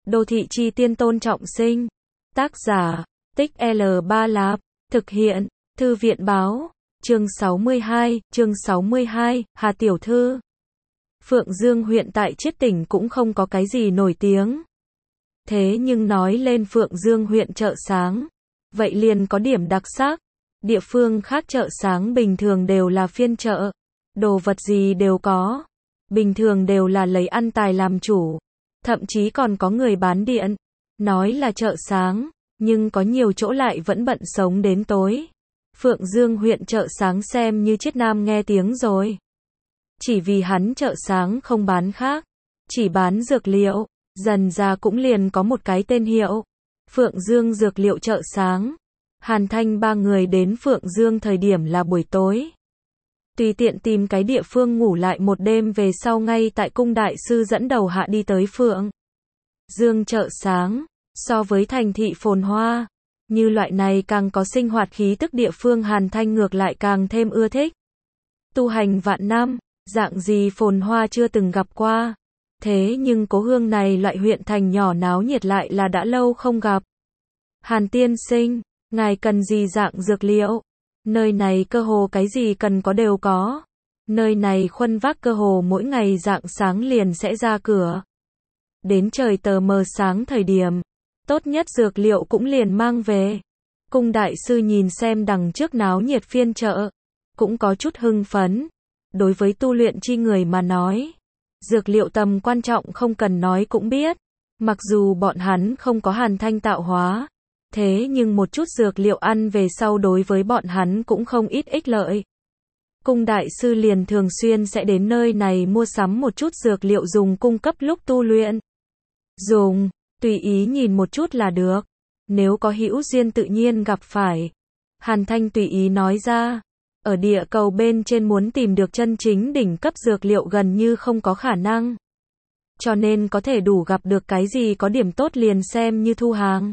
Đô thị chi tiên Tôn Trọng Sinh. Tác giả, Tích L Ba Lạp. Thực hiện, Thư viện báo. Chương 62, Hà Tiểu Thư. Phượng Dương huyện tại Chiết Tỉnh cũng không có cái gì nổi tiếng. Thế nhưng nói lên Phượng Dương huyện chợ sáng, vậy liền có điểm đặc sắc. Địa phương khác chợ sáng bình thường đều là phiên chợ, đồ vật gì đều có. Bình thường đều là lấy ăn tài làm chủ, thậm chí còn có người bán điện. Nói là chợ sáng, nhưng có nhiều chỗ lại vẫn bận sống đến tối. Phượng Dương huyện chợ sáng xem như Chiết Nam nghe tiếng rồi. Chỉ vì hắn chợ sáng không bán khác, chỉ bán dược liệu, dần ra cũng liền có một cái tên hiệu. Phượng Dương dược liệu chợ sáng. Hàn Thanh ba người đến Phượng Dương thời điểm là buổi tối. Tùy tiện tìm cái địa phương ngủ lại một đêm về sau ngay tại cung đại sư dẫn đầu hạ đi tới Phượng Dương chợ sáng. So với thành thị phồn hoa, như loại này càng có sinh hoạt khí tức địa phương Hàn Thanh ngược lại càng thêm ưa thích. Tu hành vạn năm, dạng gì phồn hoa chưa từng gặp qua. Thế nhưng Cố Hương này loại huyện thành nhỏ náo nhiệt lại là đã lâu không gặp. Hàn tiên sinh, ngài cần gì dạng dược liệu? Nơi này cơ hồ cái gì cần có đều có. Nơi này khuân vác cơ hồ mỗi ngày rạng sáng liền sẽ ra cửa. Đến trời tờ mờ sáng thời điểm, tốt nhất dược liệu cũng liền mang về. Cung đại sư nhìn xem đằng trước náo nhiệt phiên chợ, cũng có chút hưng phấn. Đối với tu luyện chi người mà nói, dược liệu tầm quan trọng không cần nói cũng biết. Mặc dù bọn hắn không có Hàn Thanh tạo hóa, thế nhưng một chút dược liệu ăn về sau đối với bọn hắn cũng không ít ích lợi. Cung đại sư liền thường xuyên sẽ đến nơi này mua sắm một chút dược liệu dùng cung cấp lúc tu luyện. Dùng, tùy ý nhìn một chút là được. Nếu có hữu duyên tự nhiên gặp phải. Hàn Thanh tùy ý nói ra. Ở địa cầu bên trên muốn tìm được chân chính đỉnh cấp dược liệu gần như không có khả năng. Cho nên có thể đủ gặp được cái gì có điểm tốt liền xem như thu hàng.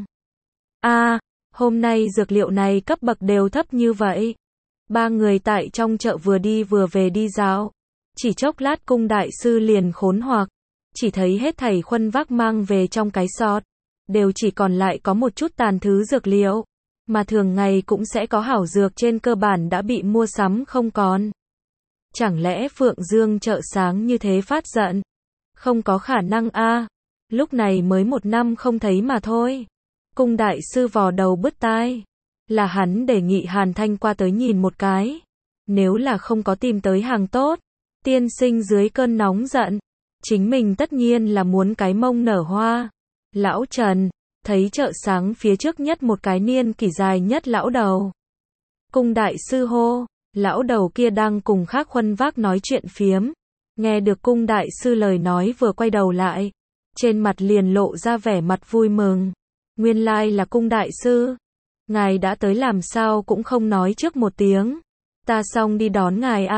Hôm nay dược liệu này cấp bậc đều thấp như vậy. Ba người tại trong chợ vừa đi vừa về đi dạo. Chỉ chốc lát cung đại sư liền khốn hoặc. Chỉ thấy hết thảy khuân vác mang về trong cái sọt, đều chỉ còn lại có một chút tàn thứ dược liệu. Mà thường ngày cũng sẽ có hảo dược trên cơ bản đã bị mua sắm không còn. Chẳng lẽ Phượng Dương chợ sáng như thế phát giận? Không có khả năng lúc này mới 1 năm không thấy mà thôi. Cung đại sư vò đầu bứt tai. Là hắn đề nghị Hàn Thanh qua tới nhìn một cái. Nếu là không có tìm tới hàng tốt, tiên sinh dưới cơn nóng giận, chính mình tất nhiên là muốn cái mông nở hoa. Lão Trần, thấy chợ sáng phía trước nhất một cái niên kỷ dài nhất lão đầu. Cung đại sư hô, lão đầu kia đang cùng khác khuân vác nói chuyện phiếm. Nghe được cung đại sư lời nói vừa quay đầu lại, trên mặt liền lộ ra vẻ mặt vui mừng. Nguyên lai là cung đại sư. Ngài đã tới làm sao cũng không nói trước một tiếng. Ta xong đi đón ngài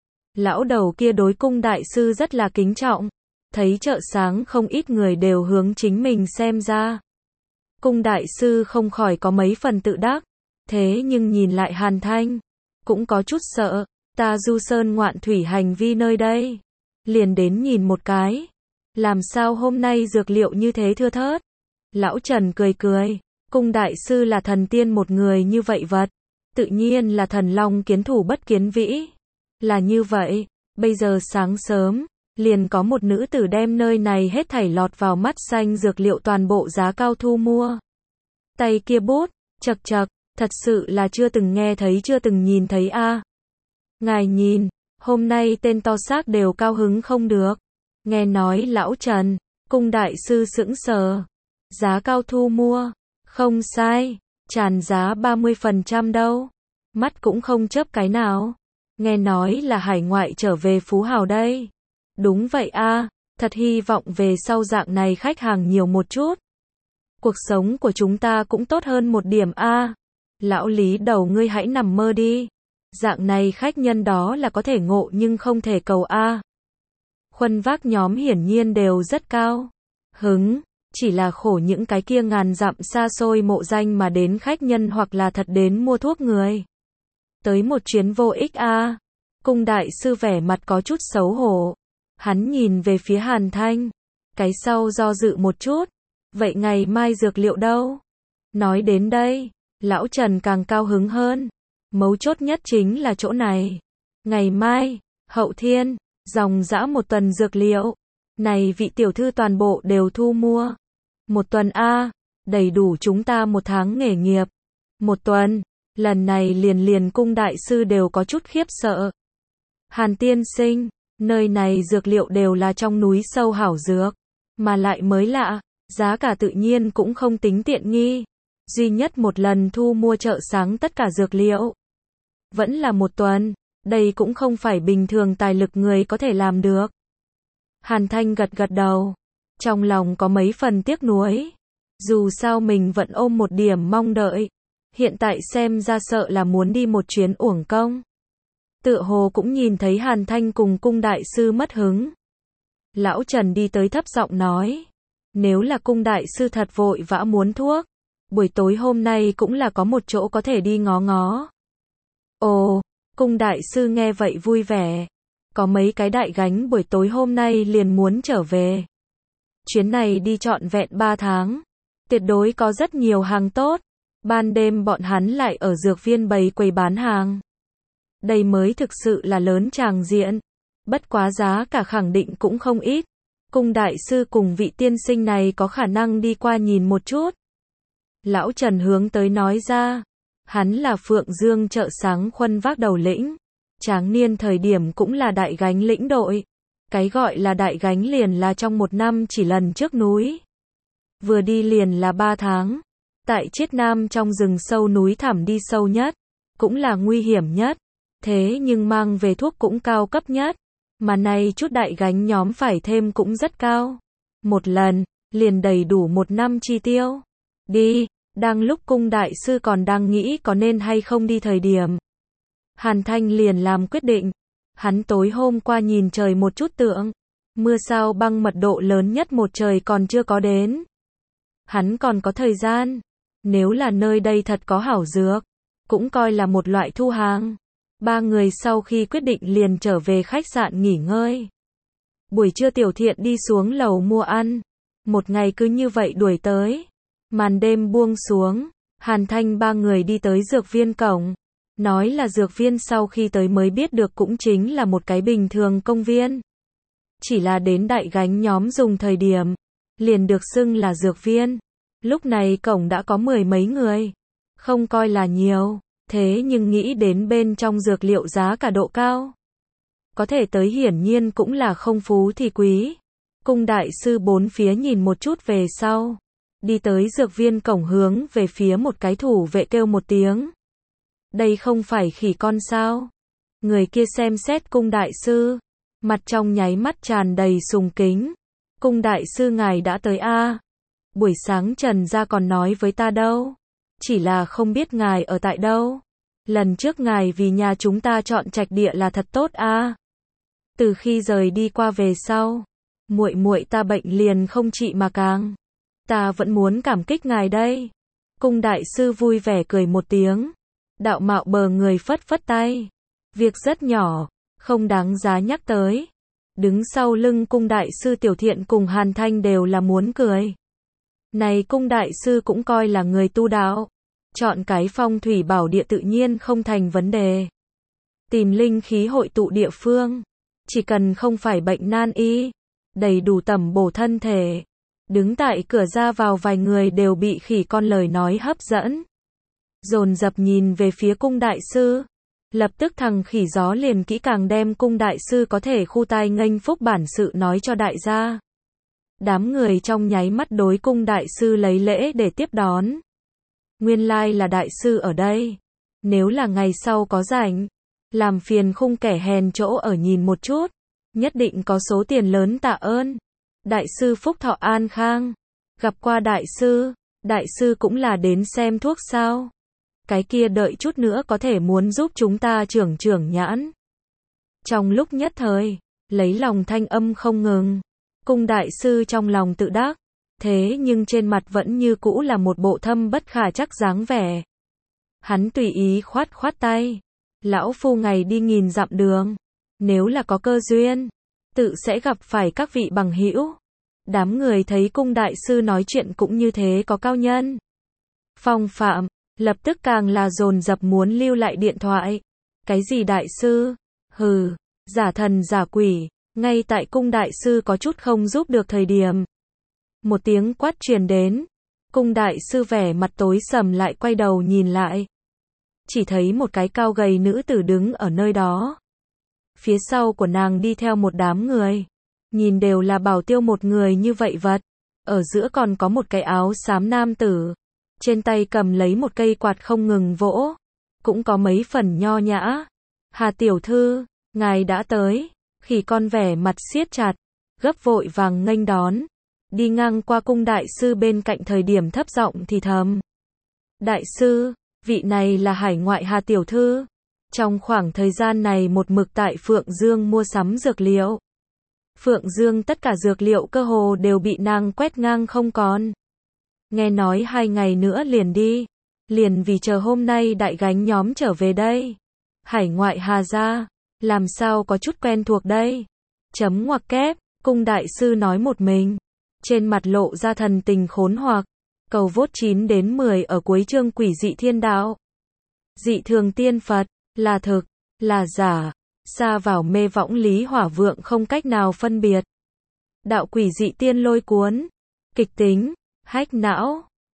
Lão đầu kia đối cung đại sư rất là kính trọng. Thấy chợ sáng không ít người đều hướng chính mình xem ra. Cung đại sư không khỏi có mấy phần tự đắc. Thế nhưng nhìn lại Hàn Thanh, cũng có chút sợ. Ta du sơn ngoạn thủy hành vi nơi đây, liền đến nhìn một cái. Làm sao hôm nay dược liệu như thế thưa thớt? Lão Trần cười cười. Cung đại sư là thần tiên một người như vậy vật. Tự nhiên là thần long kiến thủ bất kiến vĩ. Là như vậy, bây giờ sáng sớm, liền có một nữ tử đem nơi này hết thảy lọt vào mắt xanh dược liệu toàn bộ giá cao thu mua. Tay kia bút, chật chật, thật sự là chưa từng nghe thấy chưa từng nhìn thấy Ngài nhìn, hôm nay tên to xác đều cao hứng không được. Nghe nói lão Trần, cung đại sư sững sờ. Giá cao thu mua, không sai, tràn giá 30% đâu. Mắt cũng không chớp cái nào. Nghe nói là hải ngoại trở về phú hào đây. Đúng vậy thật hy vọng về sau dạng này khách hàng nhiều một chút. Cuộc sống của chúng ta cũng tốt hơn một điểm Lão Lý đầu ngươi hãy nằm mơ đi. Dạng này khách nhân đó là có thể ngộ nhưng không thể cầu Khuân vác nhóm hiển nhiên đều rất cao hứng. Chỉ là khổ những cái kia ngàn dặm xa xôi mộ danh mà đến khách nhân hoặc là thật đến mua thuốc người. Tới một chuyến vô ích Cung đại sư vẻ mặt có chút xấu hổ. Hắn nhìn về phía Hàn Thanh. Cái sau do dự một chút. Vậy ngày mai dược liệu đâu? Nói đến đây, lão Trần càng cao hứng hơn. Mấu chốt nhất chính là chỗ này. Ngày mai, hậu thiên, dòng dã 1 tuần dược liệu. Này vị tiểu thư toàn bộ đều thu mua. 1 tuần a, đầy đủ chúng ta 1 tháng nghề nghiệp. 1 tuần, lần này liền cung đại sư đều có chút khiếp sợ. Hàn tiên sinh, nơi này dược liệu đều là trong núi sâu hảo dược, mà lại mới lạ, giá cả tự nhiên cũng không tính tiện nghi. Duy nhất một lần thu mua chợ sáng tất cả dược liệu. Vẫn là 1 tuần, đây cũng không phải bình thường tài lực người có thể làm được. Hàn Thanh gật gật đầu, trong lòng có mấy phần tiếc nuối. Dù sao mình vẫn ôm một điểm mong đợi, hiện tại xem ra sợ là muốn đi một chuyến uổng công. Tựa hồ cũng nhìn thấy Hàn Thanh cùng cung đại sư mất hứng. Lão Trần đi tới thấp giọng nói, nếu là cung đại sư thật vội vã muốn thuốc, buổi tối hôm nay cũng là có một chỗ có thể đi ngó ngó. Ồ, cung đại sư nghe vậy vui vẻ, có mấy cái đại gánh buổi tối hôm nay liền muốn trở về. Chuyến này đi trọn vẹn 3 tháng, tuyệt đối có rất nhiều hàng tốt. Ban đêm bọn hắn lại ở dược viên bày quầy bán hàng. Đây mới thực sự là lớn tràng diện. Bất quá giá cả khẳng định cũng không ít. Cung đại sư cùng vị tiên sinh này có khả năng đi qua nhìn một chút. Lão Trần hướng tới nói ra. Hắn là Phượng Dương chợ sáng khuân vác đầu lĩnh. Tráng niên thời điểm cũng là đại gánh lĩnh đội. Cái gọi là đại gánh liền là trong 1 năm chỉ lần trước núi. Vừa đi liền là 3 tháng. Tại Chiết Nam trong rừng sâu núi thẳm đi sâu nhất, cũng là nguy hiểm nhất, thế nhưng mang về thuốc cũng cao cấp nhất, mà nay chút đại gánh nhóm phải thêm cũng rất cao. Một lần, liền đầy đủ 1 năm chi tiêu. Đi, đang lúc cung đại sư còn đang nghĩ có nên hay không đi thời điểm. Hàn Thanh liền làm quyết định, hắn tối hôm qua nhìn trời một chút tượng, mưa sao băng mật độ lớn nhất một trời còn chưa có đến. Hắn còn có thời gian. Nếu là nơi đây thật có hảo dược, cũng coi là một loại thu hàng. 3 người sau khi quyết định liền trở về khách sạn nghỉ ngơi. Buổi trưa Tiểu Thiện đi xuống lầu mua ăn. Một ngày cứ như vậy đuổi tới. Màn đêm buông xuống, Hàn Thanh 3 người đi tới dược viên cổng. Nói là dược viên sau khi tới mới biết được cũng chính là một cái bình thường công viên. Chỉ là đến đại gánh nhóm dùng thời điểm, liền được xưng là dược viên. Lúc này cổng đã có 10 mấy người, không coi là nhiều, thế nhưng nghĩ đến bên trong dược liệu giá cả độ cao. Có thể tới hiển nhiên cũng là không phú thì quý. Cung đại sư 4 phía nhìn một chút về sau, đi tới dược viên cổng hướng về phía một cái thủ vệ kêu một tiếng. Đây không phải khỉ con sao? Người kia xem xét cung đại sư, mặt trong nháy mắt tràn đầy sùng kính. Cung đại sư ngài đã tới a? Buổi sáng Trần gia còn nói với ta đâu, chỉ là không biết ngài ở tại đâu. Lần trước ngài vì nhà chúng ta chọn trạch địa là thật tốt a. Từ khi rời đi qua về sau, muội muội ta bệnh liền không trị mà càng. Ta vẫn muốn cảm kích ngài đây. Cung đại sư vui vẻ cười một tiếng. Đạo mạo bờ người phất phất tay. Việc rất nhỏ, không đáng giá nhắc tới. Đứng sau lưng cung đại sư Tiểu Thiện cùng Hàn Thanh đều là muốn cười. Này cung đại sư cũng coi là người tu đạo. Chọn cái phong thủy bảo địa tự nhiên không thành vấn đề. Tìm linh khí hội tụ địa phương. Chỉ cần không phải bệnh nan y, đầy đủ tẩm bổ thân thể. Đứng tại cửa ra vào vài người đều bị khỉ con lời nói hấp dẫn. Dồn dập nhìn về phía cung đại sư. Lập tức thằng khỉ gió liền kỹ càng đem cung đại sư có thể khu tai nghênh phúc bản sự nói cho đại gia. Đám người trong nháy mắt đối cung đại sư lấy lễ để tiếp đón. Nguyên lai là đại sư ở đây. Nếu là ngày sau có rảnh, làm phiền khung kẻ hèn chỗ ở nhìn một chút. Nhất định có số tiền lớn tạ ơn. Đại sư phúc thọ an khang. Gặp qua đại sư cũng là đến xem thuốc sao? Cái kia đợi chút nữa có thể muốn giúp chúng ta trưởng nhãn. Trong lúc nhất thời, lấy lòng thanh âm không ngừng. Cung đại sư trong lòng tự đắc, thế nhưng trên mặt vẫn như cũ là một bộ thâm bất khả trắc dáng vẻ. Hắn tùy ý khoát khoát tay. Lão phu ngày đi nghìn dặm đường, nếu là có cơ duyên, tự sẽ gặp phải các vị bằng hữu. Đám người thấy cung đại sư nói chuyện cũng như thế có cao nhân phong phạm, lập tức càng là dồn dập muốn lưu lại điện thoại. Cái gì đại sư? Hừ, giả thần giả quỷ, ngay tại cung đại sư có chút không giúp được thời điểm. Một tiếng quát truyền đến, cung đại sư vẻ mặt tối sầm lại quay đầu nhìn lại. Chỉ thấy một cái cao gầy nữ tử đứng ở nơi đó. Phía sau của nàng đi theo một đám người. Nhìn đều là bảo tiêu một người như vậy vật. Ở giữa còn có một cái áo xám nam tử. Trên tay cầm lấy một cây quạt không ngừng vỗ. Cũng có mấy phần nho nhã. Hà tiểu thư, ngài đã tới. Khỉ con vẻ mặt siết chặt. Gấp vội vàng nghênh đón. Đi ngang qua cung đại sư bên cạnh thời điểm thấp giọng thì thầm. Đại sư, vị này là hải ngoại Hà tiểu thư. Trong khoảng thời gian này một mực tại Phượng Dương mua sắm dược liệu. Phượng Dương tất cả dược liệu cơ hồ đều bị nàng quét ngang không còn. Nghe nói 2 ngày nữa liền đi. Liền vì chờ hôm nay đại gánh nhóm trở về đây. Hải ngoại Hà gia, làm sao có chút quen thuộc đây. Chấm ngoặc kép, cung đại sư nói một mình. Trên mặt lộ ra thần tình khốn hoặc. Cầu vốt 9 đến 10 ở cuối chương Quỷ dị thiên đạo. Dị thường tiên Phật, là thực, là giả. Xa vào mê võng lý hỏa vượng không cách nào phân biệt. Đạo quỷ dị tiên lôi cuốn. Kịch tính, hách não.